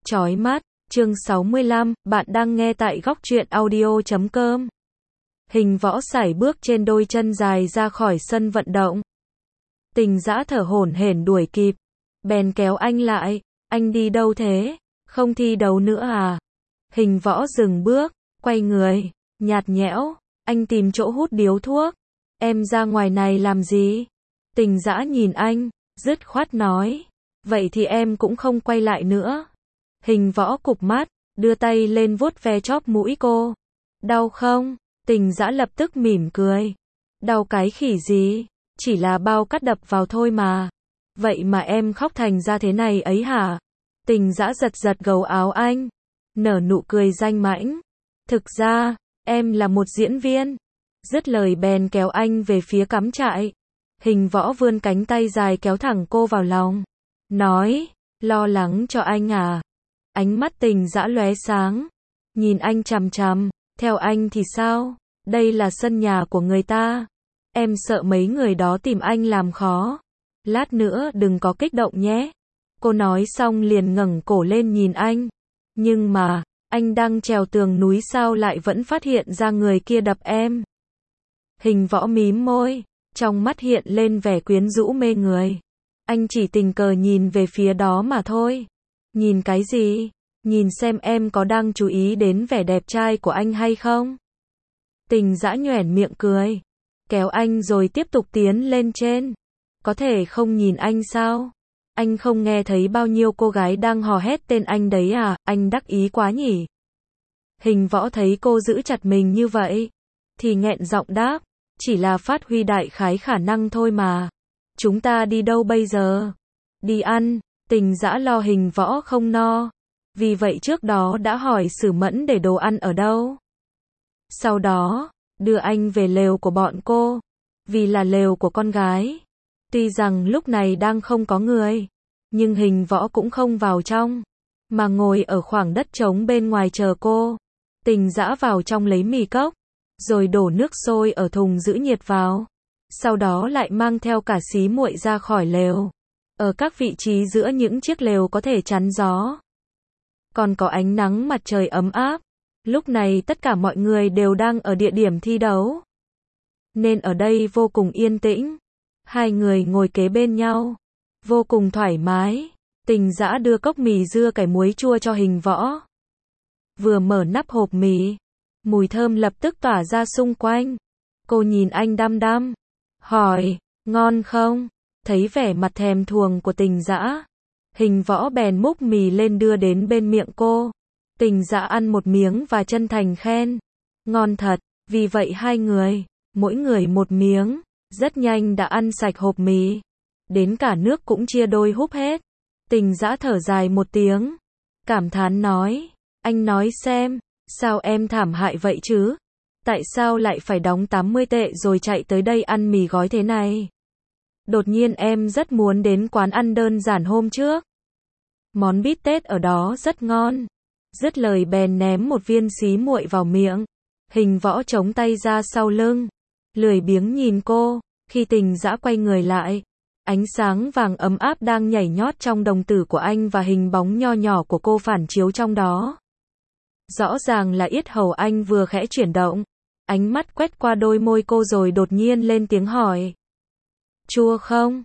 Chói mắt, chương 65, bạn đang nghe tại góc truyện audio.com. Hình võ sải bước trên đôi chân dài ra khỏi sân vận động. Tình dã thở hổn hển đuổi kịp, bèn kéo anh lại, anh đi đâu thế, không thi đấu nữa à? Hình võ dừng bước, quay người, nhạt nhẽo, anh tìm chỗ hút điếu thuốc, em ra ngoài này làm gì? Tình dã nhìn anh, dứt khoát nói, vậy thì em cũng không quay lại nữa. Hình võ cụp mắt, đưa tay lên vuốt ve chóp mũi cô. Đau không? Tình dã lập tức mỉm cười. Đau cái khỉ gì? Chỉ là bao cát đập vào thôi mà. Vậy mà em khóc thành ra thế này ấy hả? Tình dã giật giật gấu áo anh, nở nụ cười danh mãnh. Thực ra, em là một diễn viên. Dứt lời bèn kéo anh về phía cắm trại. Hình võ vươn cánh tay dài kéo thẳng cô vào lòng. Nói, lo lắng cho anh à? Ánh mắt tình dã lóe sáng, nhìn anh chằm chằm, theo anh thì sao? Đây là sân nhà của người ta. Em sợ mấy người đó tìm anh làm khó. Lát nữa đừng có kích động nhé. Cô nói xong liền ngẩng cổ lên nhìn anh. Nhưng mà, anh đang trèo tường núi sao lại vẫn phát hiện ra người kia đập em? Hình võ mím môi, trong mắt hiện lên vẻ quyến rũ mê người. Anh chỉ tình cờ nhìn về phía đó mà thôi. Nhìn cái gì? Nhìn xem em có đang chú ý đến vẻ đẹp trai của anh hay không? Tình dã nhoẻn miệng cười, kéo anh rồi tiếp tục tiến lên trên. Có thể không nhìn anh sao? Anh không nghe thấy bao nhiêu cô gái đang hò hét tên anh đấy à? Anh đắc ý quá nhỉ? Hình võ thấy cô giữ chặt mình như vậy, thì nghẹn giọng đáp, chỉ là phát huy đại khái khả năng thôi mà. Chúng ta đi đâu bây giờ? Đi ăn. Tình dã lo hình võ không no, vì vậy trước đó đã hỏi Sử Mẫn để đồ ăn ở đâu. Sau đó, đưa anh về lều của bọn cô, vì là lều của con gái. Tuy rằng lúc này đang không có người, nhưng hình võ cũng không vào trong, mà ngồi ở khoảng đất trống bên ngoài chờ cô. Tình dã vào trong lấy mì cốc, rồi đổ nước sôi ở thùng giữ nhiệt vào. Sau đó lại mang theo cả xí muội ra khỏi lều. Ở các vị trí giữa những chiếc lều có thể chắn gió, còn có ánh nắng mặt trời ấm áp. Lúc này tất cả mọi người đều đang ở địa điểm thi đấu, nên ở đây vô cùng yên tĩnh. Hai người ngồi kế bên nhau, vô cùng thoải mái. Tình dã đưa cốc mì dưa cải muối chua cho hình võ. Vừa mở nắp hộp mì, mùi thơm lập tức tỏa ra xung quanh. Cô nhìn anh đăm đăm, hỏi, ngon không? Thấy vẻ mặt thèm thuồng của tình dã, hình võ bèn múc mì lên đưa đến bên miệng cô. Tình dã ăn một miếng và chân thành khen, ngon thật. Vì vậy hai người, mỗi người một miếng, rất nhanh đã ăn sạch hộp mì. Đến cả nước cũng chia đôi húp hết. Tình dã thở dài một tiếng, cảm thán nói, anh nói xem, sao em thảm hại vậy chứ? Tại sao lại phải đóng 80 tệ rồi chạy tới đây ăn mì gói thế này? Đột nhiên em rất muốn đến quán ăn đơn giản hôm trước. Món bít tết ở đó rất ngon. Dứt lời bèn ném một viên xí muội vào miệng. Hình võ chống tay ra sau lưng, lười biếng nhìn cô. Khi tình dã quay người lại, ánh sáng vàng ấm áp đang nhảy nhót trong đồng tử của anh và hình bóng nho nhỏ của cô phản chiếu trong đó. Rõ ràng là yết hầu anh vừa khẽ chuyển động. Ánh mắt quét qua đôi môi cô rồi đột nhiên lên tiếng hỏi. Chua không?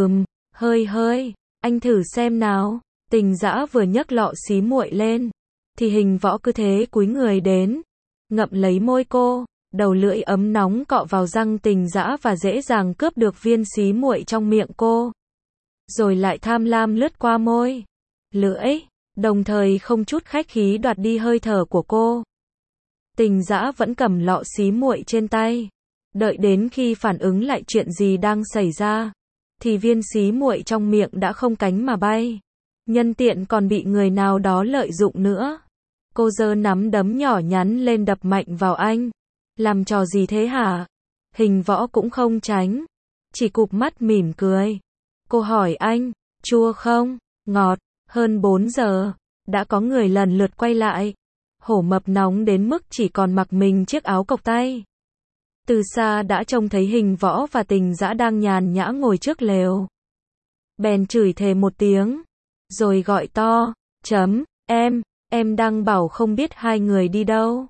Hơi hơi, anh thử xem nào. Tình dã vừa nhấc lọ xí muội lên, thì hình võ cứ thế cúi người đến, ngậm lấy môi cô, đầu lưỡi ấm nóng cọ vào răng tình dã và dễ dàng cướp được viên xí muội trong miệng cô. Rồi lại tham lam lướt qua môi, lưỡi, đồng thời không chút khách khí đoạt đi hơi thở của cô. Tình dã vẫn cầm lọ xí muội trên tay. Đợi đến khi phản ứng lại chuyện gì đang xảy ra, thì viên xí muội trong miệng đã không cánh mà bay. Nhân tiện còn bị người nào đó lợi dụng nữa. Cô giơ nắm đấm nhỏ nhắn lên đập mạnh vào anh. Làm trò gì thế hả? Hình võ cũng không tránh, chỉ cụp mắt mỉm cười. Cô hỏi anh, chua không? Ngọt. Hơn 4 giờ, đã có người lần lượt quay lại. Hổ mập nóng đến mức chỉ còn mặc mình chiếc áo cộc tay. Từ xa đã trông thấy hình võ và tình dã đang nhàn nhã ngồi trước lều. Bèn chửi thề một tiếng, rồi gọi to, Em đang bảo không biết hai người đi đâu.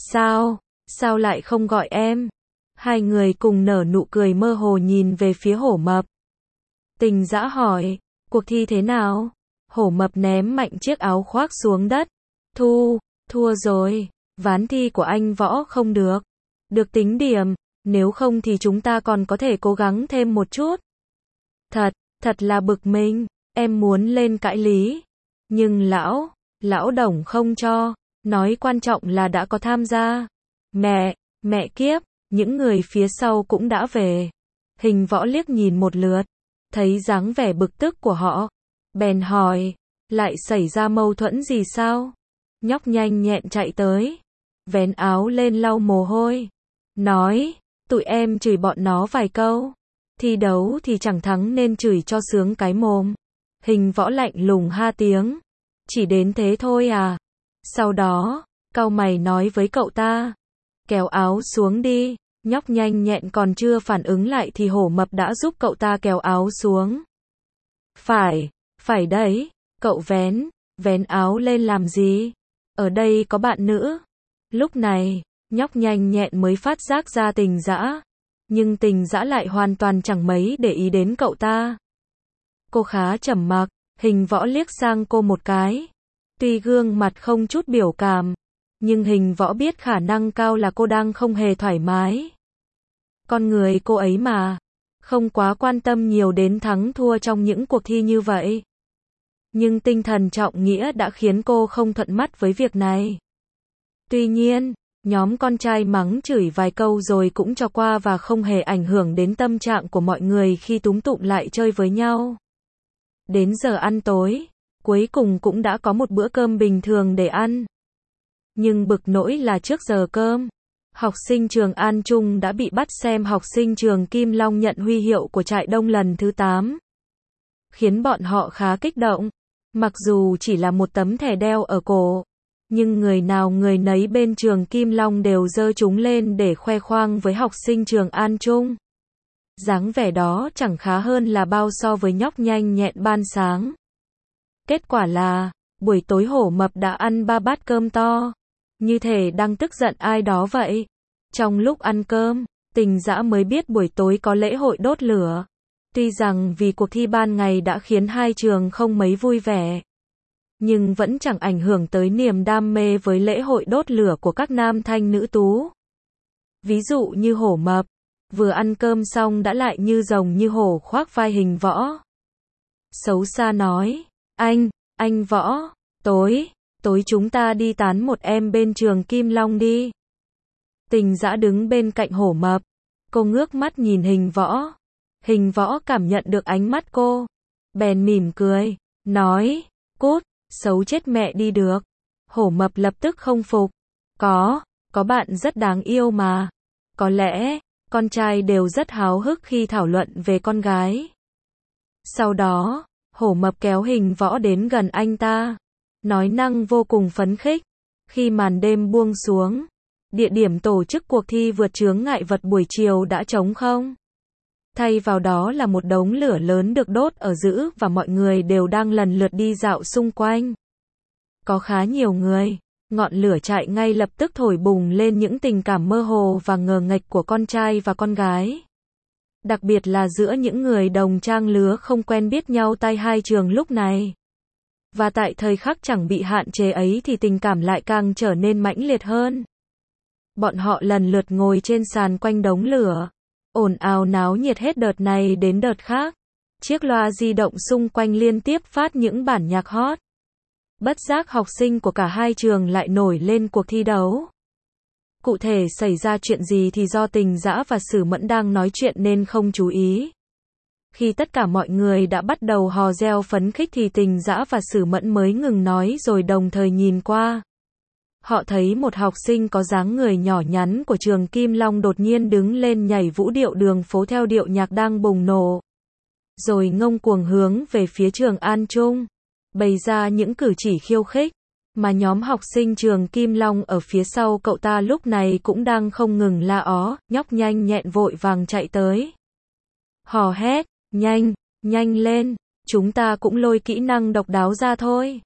Sao lại không gọi em? Hai người cùng nở nụ cười mơ hồ nhìn về phía Hổ Mập. Tình Dã hỏi, cuộc thi thế nào? Hổ Mập ném mạnh chiếc áo khoác xuống đất. Thua rồi, ván thi của anh Võ không được. Được tính điểm, nếu không thì chúng ta còn có thể cố gắng thêm một chút. Thật là bực mình, em muốn lên cãi lý. Nhưng lão Đồng không cho, nói quan trọng là đã có tham gia. Mẹ kiếp, những người phía sau cũng đã về. Hình Võ liếc nhìn một lượt, thấy dáng vẻ bực tức của họ, bèn hỏi, lại xảy ra mâu thuẫn gì sao? Nhóc nhanh nhẹn chạy tới, vén áo lên lau mồ hôi, nói, tụi em chửi bọn nó vài câu. Thi đấu thì chẳng thắng nên chửi cho sướng cái mồm. Hình Võ lạnh lùng ha tiếng, chỉ đến thế thôi à? Sau đó, cau mày nói với cậu ta, kéo áo xuống đi. Nhóc nhanh nhẹn còn chưa phản ứng lại thì Hổ Mập đã giúp cậu ta kéo áo xuống. Phải đấy, cậu vén áo lên làm gì? Ở đây có bạn nữ. Lúc này, nhóc nhanh nhẹn mới phát giác ra Tình Dã, nhưng Tình Dã lại hoàn toàn chẳng mấy để ý đến cậu ta. Cô khá trầm mặc, Hình Võ liếc sang cô một cái. Tuy gương mặt không chút biểu cảm, nhưng Hình Võ biết khả năng cao là cô đang không hề thoải mái. Con người cô ấy mà, không quá quan tâm nhiều đến thắng thua trong những cuộc thi như vậy. Nhưng tinh thần trọng nghĩa đã khiến cô không thuận mắt với việc này. Tuy nhiên, nhóm con trai mắng chửi vài câu rồi cũng cho qua và không hề ảnh hưởng đến tâm trạng của mọi người khi túm tụm lại chơi với nhau. Đến giờ ăn tối, cuối cùng cũng đã có một bữa cơm bình thường để ăn. Nhưng bực nỗi là trước giờ cơm, học sinh trường An Trung đã bị bắt xem học sinh trường Kim Long nhận huy hiệu của trại đông lần thứ 8. Khiến bọn họ khá kích động. Mặc dù chỉ là một tấm thẻ đeo ở cổ, nhưng người nào người nấy bên trường Kim Long đều giơ chúng lên để khoe khoang với học sinh trường An Trung. Dáng vẻ đó chẳng khá hơn là bao so với nhóc nhanh nhẹn ban sáng. Kết quả là, buổi tối Hổ Mập đã ăn 3 bát cơm to, như thể đang tức giận ai đó vậy. Trong lúc ăn cơm, Tình Dã mới biết buổi tối có lễ hội đốt lửa. Tuy rằng vì cuộc thi ban ngày đã khiến hai trường không mấy vui vẻ, nhưng vẫn chẳng ảnh hưởng tới niềm đam mê với lễ hội đốt lửa của các nam thanh nữ tú. Ví dụ như Hổ Mập, vừa ăn cơm xong đã lại như rồng như hổ khoác vai Hình Võ. Xấu xa nói, anh Võ, tối chúng ta đi tán một em bên trường Kim Long đi. Tình Dã đứng bên cạnh Hổ Mập, cô ngước mắt nhìn Hình Võ. Hình Võ cảm nhận được ánh mắt cô, bèn mỉm cười, nói, cút, xấu chết mẹ đi được. Hổ Mập lập tức không phục, có bạn rất đáng yêu mà. Có lẽ, con trai đều rất háo hức khi thảo luận về con gái. Sau đó, Hổ Mập kéo Hình Võ đến gần anh ta, nói năng vô cùng phấn khích. Khi màn đêm buông xuống, địa điểm tổ chức cuộc thi vượt chướng ngại vật buổi chiều đã trống không. Thay vào đó là một đống lửa lớn được đốt ở giữa và mọi người đều đang lần lượt đi dạo xung quanh. Có khá nhiều người, ngọn lửa chạy ngay lập tức thổi bùng lên những tình cảm mơ hồ và ngờ nghệch của con trai và con gái. Đặc biệt là giữa những người đồng trang lứa không quen biết nhau tại hai trường lúc này. Và tại thời khắc chẳng bị hạn chế ấy thì tình cảm lại càng trở nên mãnh liệt hơn. Bọn họ lần lượt ngồi trên sàn quanh đống lửa, ồn ào náo nhiệt hết đợt này đến đợt khác. Chiếc loa di động xung quanh liên tiếp phát những bản nhạc hot. Bất giác học sinh của cả hai trường lại nổi lên cuộc thi đấu. Cụ thể xảy ra chuyện gì thì do Tình Dã và Sử Mẫn đang nói chuyện nên không chú ý. Khi tất cả mọi người đã bắt đầu hò reo phấn khích thì Tình Dã và Sử Mẫn mới ngừng nói rồi đồng thời nhìn qua. Họ thấy một học sinh có dáng người nhỏ nhắn của trường Kim Long đột nhiên đứng lên nhảy vũ điệu đường phố theo điệu nhạc đang bùng nổ. Rồi ngông cuồng hướng về phía trường An Trung, bày ra những cử chỉ khiêu khích, mà nhóm học sinh trường Kim Long ở phía sau cậu ta lúc này cũng đang không ngừng la ó, nhóc nhanh nhẹn vội vàng chạy tới. Hò hét, nhanh lên, chúng ta cũng lôi kỹ năng độc đáo ra thôi.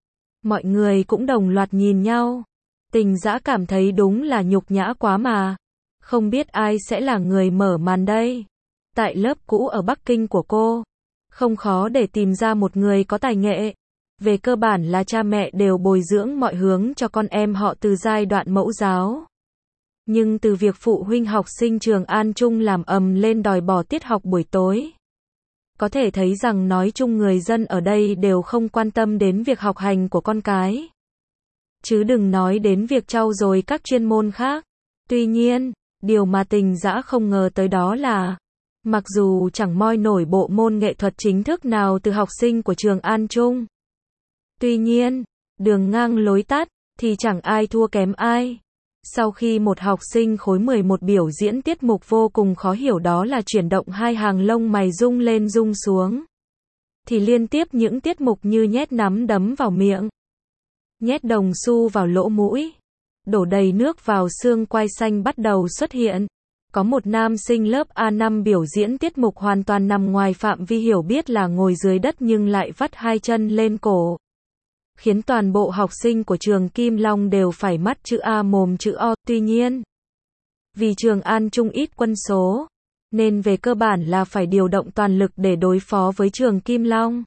Mọi người cũng đồng loạt nhìn nhau. Tình Dã cảm thấy đúng là nhục nhã quá mà. Không biết ai sẽ là người mở màn đây. Tại lớp cũ ở Bắc Kinh của cô, không khó để tìm ra một người có tài nghệ. Về cơ bản là cha mẹ đều bồi dưỡng mọi hướng cho con em họ từ giai đoạn mẫu giáo. Nhưng từ việc phụ huynh học sinh trường An Trung làm ầm lên đòi bỏ tiết học buổi tối, có thể thấy rằng nói chung người dân ở đây đều không quan tâm đến việc học hành của con cái. Chứ đừng nói đến việc trau dồi các chuyên môn khác. Tuy nhiên, điều mà Tình Dã không ngờ tới đó là, mặc dù chẳng moi nổi bộ môn nghệ thuật chính thức nào từ học sinh của trường An Trung. Tuy nhiên, đường ngang lối tắt, thì chẳng ai thua kém ai. Sau khi một học sinh khối 11 biểu diễn tiết mục vô cùng khó hiểu đó là chuyển động hai hàng lông mày rung lên rung xuống, thì liên tiếp những tiết mục như nhét nắm đấm vào miệng, nhét đồng xu vào lỗ mũi, đổ đầy nước vào xương quai xanh bắt đầu xuất hiện. Có một nam sinh lớp A5 biểu diễn tiết mục hoàn toàn nằm ngoài phạm vi hiểu biết là ngồi dưới đất nhưng lại vắt hai chân lên cổ, khiến toàn bộ học sinh của trường Kim Long đều phải mắt chữ A mồm chữ O. Tuy nhiên, vì trường An Trung ít quân số, nên về cơ bản là phải điều động toàn lực để đối phó với trường Kim Long.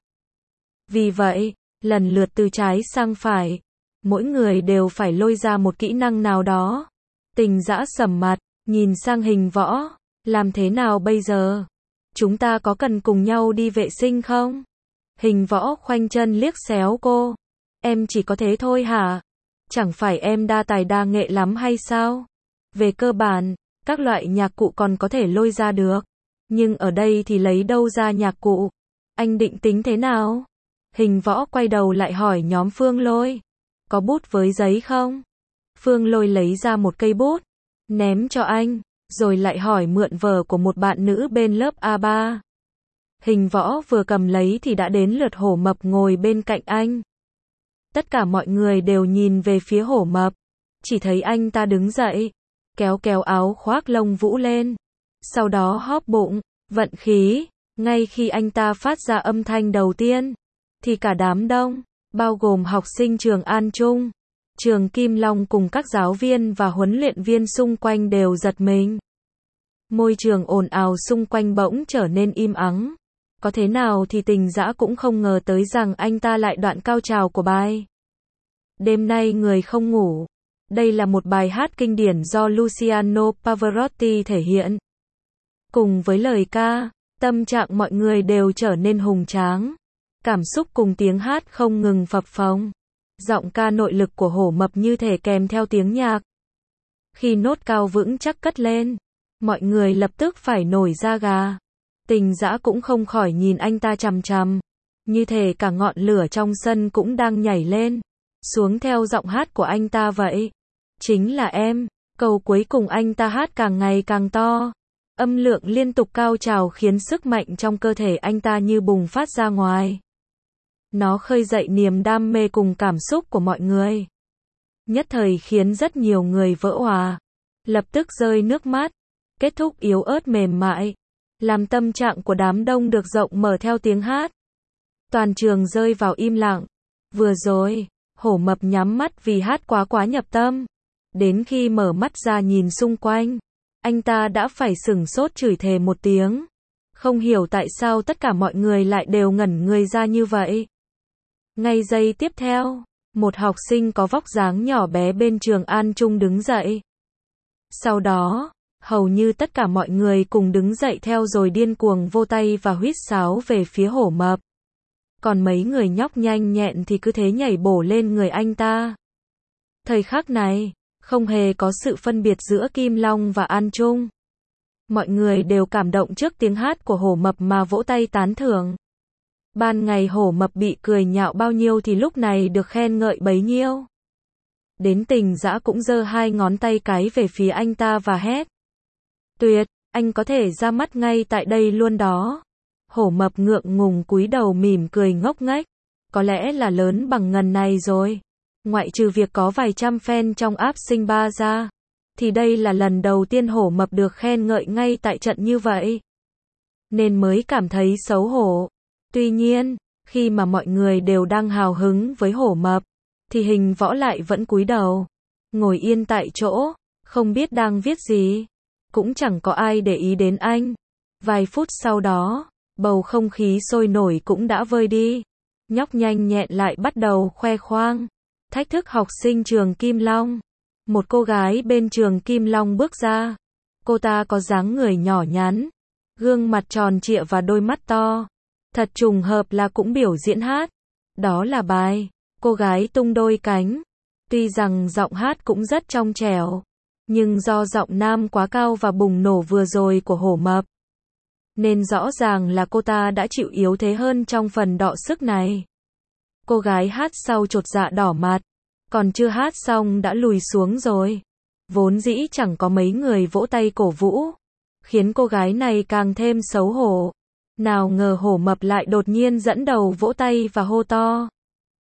Vì vậy, lần lượt từ trái sang phải, mỗi người đều phải lôi ra một kỹ năng nào đó. Tình Dã sầm mặt, nhìn sang Hình Võ, làm thế nào bây giờ? Chúng ta có cần cùng nhau đi vệ sinh không? Hình Võ khoanh chân liếc xéo cô. Em chỉ có thế thôi hả? Chẳng phải em đa tài đa nghệ lắm hay sao? Về cơ bản, các loại nhạc cụ còn có thể lôi ra được. Nhưng ở đây thì lấy đâu ra nhạc cụ? Anh định tính thế nào? Hình Võ quay đầu lại hỏi nhóm Phương Lôi. Có bút với giấy không? Phương Lôi lấy ra một cây bút, ném cho anh, rồi lại hỏi mượn vở của một bạn nữ bên lớp A3. Hình Võ vừa cầm lấy thì đã đến lượt Hổ Mập ngồi bên cạnh anh. Tất cả mọi người đều nhìn về phía Hổ Mập, chỉ thấy anh ta đứng dậy, kéo kéo áo khoác lông vũ lên, sau đó hóp bụng, vận khí. Ngay khi anh ta phát ra âm thanh đầu tiên, thì cả đám đông, bao gồm học sinh trường An Trung, trường Kim Long cùng các giáo viên và huấn luyện viên xung quanh đều giật mình. Môi trường ồn ào xung quanh bỗng trở nên im ắng. Có thế nào thì Tình Dã cũng không ngờ tới rằng anh ta lại đoạn cao trào của bài Đêm nay người không ngủ. Đây là một bài hát kinh điển do Luciano Pavarotti thể hiện. Cùng với lời ca, tâm trạng mọi người đều trở nên hùng tráng. Cảm xúc cùng tiếng hát không ngừng phập phồng. Giọng ca nội lực của Hổ Mập như thể kèm theo tiếng nhạc. Khi nốt cao vững chắc cất lên, mọi người lập tức phải nổi da gà. Tình Dã cũng không khỏi nhìn anh ta chằm chằm, như thể cả ngọn lửa trong sân cũng đang nhảy lên, xuống theo giọng hát của anh ta vậy. Chính là em. Câu cuối cùng anh ta hát càng ngày càng to. Âm lượng liên tục cao trào khiến sức mạnh trong cơ thể anh ta như bùng phát ra ngoài. Nó khơi dậy niềm đam mê cùng cảm xúc của mọi người. Nhất thời khiến rất nhiều người vỡ òa, lập tức rơi nước mắt. Kết thúc yếu ớt mềm mại, làm tâm trạng của đám đông được rộng mở theo tiếng hát. Toàn trường rơi vào im lặng. Vừa rồi, Hổ Mập nhắm mắt vì hát quá nhập tâm. Đến khi mở mắt ra nhìn xung quanh, anh ta đã phải sửng sốt chửi thề một tiếng. Không hiểu tại sao tất cả mọi người lại đều ngẩn người ra như vậy. Ngay giây tiếp theo, một học sinh có vóc dáng nhỏ bé bên trường An Trung đứng dậy. Sau đó, hầu như tất cả mọi người cùng đứng dậy theo rồi điên cuồng vỗ tay và huýt sáo về phía Hổ Mập. Còn mấy người nhóc nhanh nhẹn thì cứ thế nhảy bổ lên người anh ta. Thời khắc này, không hề có sự phân biệt giữa Kim Long và An Trung. Mọi người đều cảm động trước tiếng hát của Hổ Mập mà vỗ tay tán thưởng. Ban ngày Hổ Mập bị cười nhạo bao nhiêu thì lúc này được khen ngợi bấy nhiêu. Đến Tình Dã cũng giơ hai ngón tay cái về phía anh ta và hét. Tuyệt, anh có thể ra mắt ngay tại đây luôn đó. Hổ Mập ngượng ngùng cúi đầu mỉm cười ngốc nghếch. Có lẽ là lớn bằng ngần này rồi. Ngoại trừ việc có vài trăm fan trong app Sinh Ba ra, thì đây là lần đầu tiên Hổ Mập được khen ngợi ngay tại trận như vậy. Nên mới cảm thấy xấu hổ. Tuy nhiên, khi mà mọi người đều đang hào hứng với Hổ Mập, thì Hình Võ lại vẫn cúi đầu, ngồi yên tại chỗ, không biết đang viết gì. Cũng chẳng có ai để ý đến anh. Vài phút sau đó, bầu không khí sôi nổi cũng đã vơi đi. Nhóc nhanh nhẹn lại bắt đầu khoe khoang, thách thức học sinh trường Kim Long. Một cô gái bên trường Kim Long bước ra. Cô ta có dáng người nhỏ nhắn, gương mặt tròn trịa và đôi mắt to. Thật trùng hợp là cũng biểu diễn hát. Đó là bài Cô gái tung đôi cánh. Tuy rằng giọng hát cũng rất trong trẻo, nhưng do giọng nam quá cao và bùng nổ vừa rồi của Hổ Mập, nên rõ ràng là cô ta đã chịu yếu thế hơn trong phần đọ sức này. Cô gái hát sau chột dạ đỏ mặt, còn chưa hát xong đã lùi xuống rồi. Vốn dĩ chẳng có mấy người vỗ tay cổ vũ, khiến cô gái này càng thêm xấu hổ. Nào ngờ Hổ Mập lại đột nhiên dẫn đầu vỗ tay và hô to.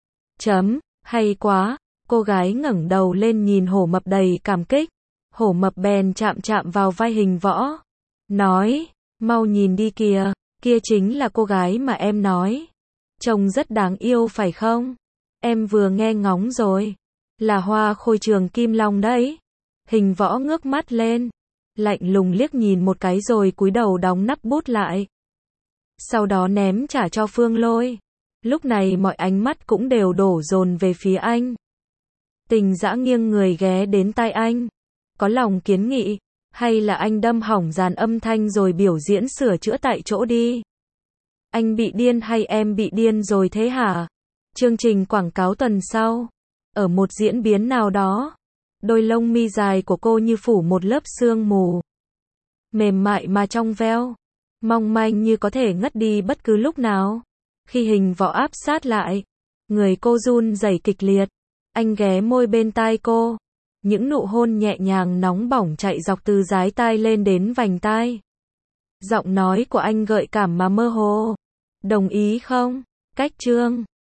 Hay quá. Cô gái ngẩng đầu lên nhìn Hổ Mập đầy cảm kích. Hổ Mập bèn chạm chạm vào vai Hình Võ, nói, mau nhìn đi kìa, kia chính là cô gái mà em nói. Trông rất đáng yêu phải không? Em vừa nghe ngóng rồi, là Hoa Khôi trường Kim Long đấy. Hình Võ ngước mắt lên, lạnh lùng liếc nhìn một cái rồi cúi đầu đóng nắp bút lại. Sau đó ném trả cho Phương Lôi. Lúc này mọi ánh mắt cũng đều đổ dồn về phía anh. Tình Dã nghiêng người ghé đến tai anh, có lòng kiến nghị, hay là anh đâm hỏng dàn âm thanh rồi biểu diễn sửa chữa tại chỗ đi. Anh bị điên hay em bị điên rồi thế hả? Chương trình quảng cáo tuần sau. Ở một diễn biến nào đó, đôi lông mi dài của cô như phủ một lớp sương mù, mềm mại mà trong veo, mong manh như có thể ngất đi bất cứ lúc nào. Khi Hình Võ áp sát lại, người cô run rẩy kịch liệt. Anh ghé môi bên tai cô. Những nụ hôn nhẹ nhàng nóng bỏng chạy dọc từ dái tai lên đến vành tai. Giọng nói của anh gợi cảm mà mơ hồ. Đồng ý không? Cách chương